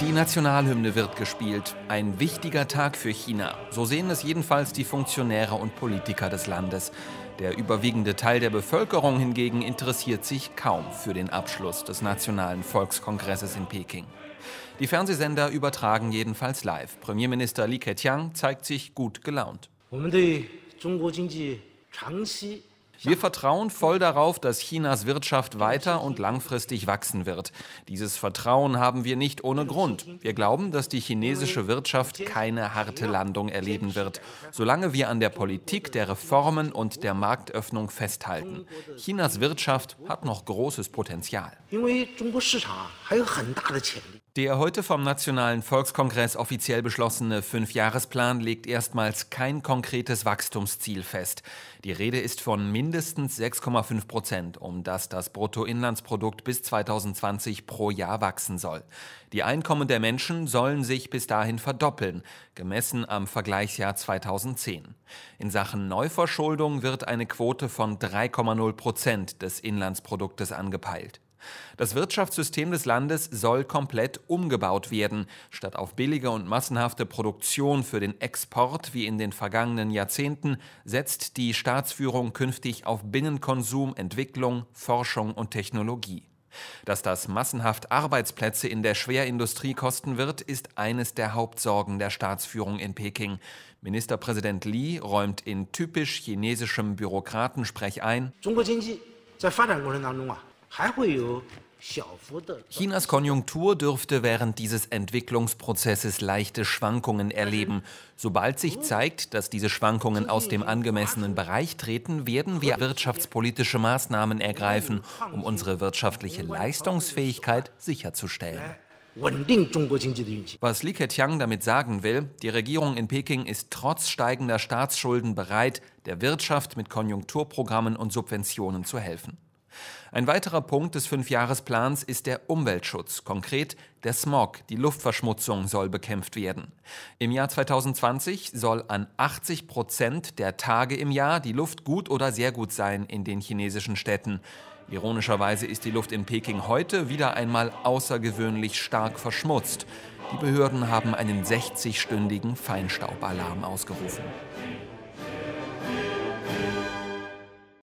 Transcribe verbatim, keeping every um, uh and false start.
Die Nationalhymne wird gespielt. Ein wichtiger Tag für China. So sehen es jedenfalls die Funktionäre und Politiker des Landes. Der überwiegende Teil der Bevölkerung hingegen interessiert sich kaum für den Abschluss des Nationalen Volkskongresses in Peking. Die Fernsehsender übertragen jedenfalls live. Premierminister Li Keqiang zeigt sich gut gelaunt. Wir vertrauen voll darauf, dass Chinas Wirtschaft weiter und langfristig wachsen wird. Dieses Vertrauen haben wir nicht ohne Grund. Wir glauben, dass die chinesische Wirtschaft keine harte Landung erleben wird, solange wir an der Politik der Reformen und der Marktöffnung festhalten. Chinas Wirtschaft hat noch großes Potenzial. Der heute vom Nationalen Volkskongress offiziell beschlossene Fünfjahresplan legt erstmals kein konkretes Wachstumsziel fest. Die Rede ist von mindestens sechs Komma fünf Prozent, um das das Bruttoinlandsprodukt bis zweitausendzwanzig pro Jahr wachsen soll. Die Einkommen der Menschen sollen sich bis dahin verdoppeln, gemessen am Vergleichsjahr zweitausendzehn. In Sachen Neuverschuldung wird eine Quote von drei Komma null Prozent des Inlandsproduktes angepeilt. Das Wirtschaftssystem des Landes soll komplett umgebaut werden. Statt auf billige und massenhafte Produktion für den Export wie in den vergangenen Jahrzehnten setzt die Staatsführung künftig auf Binnenkonsum, Entwicklung, Forschung und Technologie. Dass das massenhaft Arbeitsplätze in der Schwerindustrie kosten wird, ist eines der Hauptsorgen der Staatsführung in Peking. Ministerpräsident Li räumt in typisch chinesischem Bürokratensprech ein: Chinas Konjunktur dürfte während dieses Entwicklungsprozesses leichte Schwankungen erleben. Sobald sich zeigt, dass diese Schwankungen aus dem angemessenen Bereich treten, werden wir wirtschaftspolitische Maßnahmen ergreifen, um unsere wirtschaftliche Leistungsfähigkeit sicherzustellen. Was Li Keqiang damit sagen will, die Regierung in Peking ist trotz steigender Staatsschulden bereit, der Wirtschaft mit Konjunkturprogrammen und Subventionen zu helfen. Ein weiterer Punkt des Fünfjahresplans ist der Umweltschutz, konkret der Smog, die Luftverschmutzung soll bekämpft werden. Im Jahr zweitausendzwanzig soll an achtzig Prozent der Tage im Jahr die Luft gut oder sehr gut sein in den chinesischen Städten. Ironischerweise ist die Luft in Peking heute wieder einmal außergewöhnlich stark verschmutzt. Die Behörden haben einen sechzigstündigen Feinstaubalarm ausgerufen.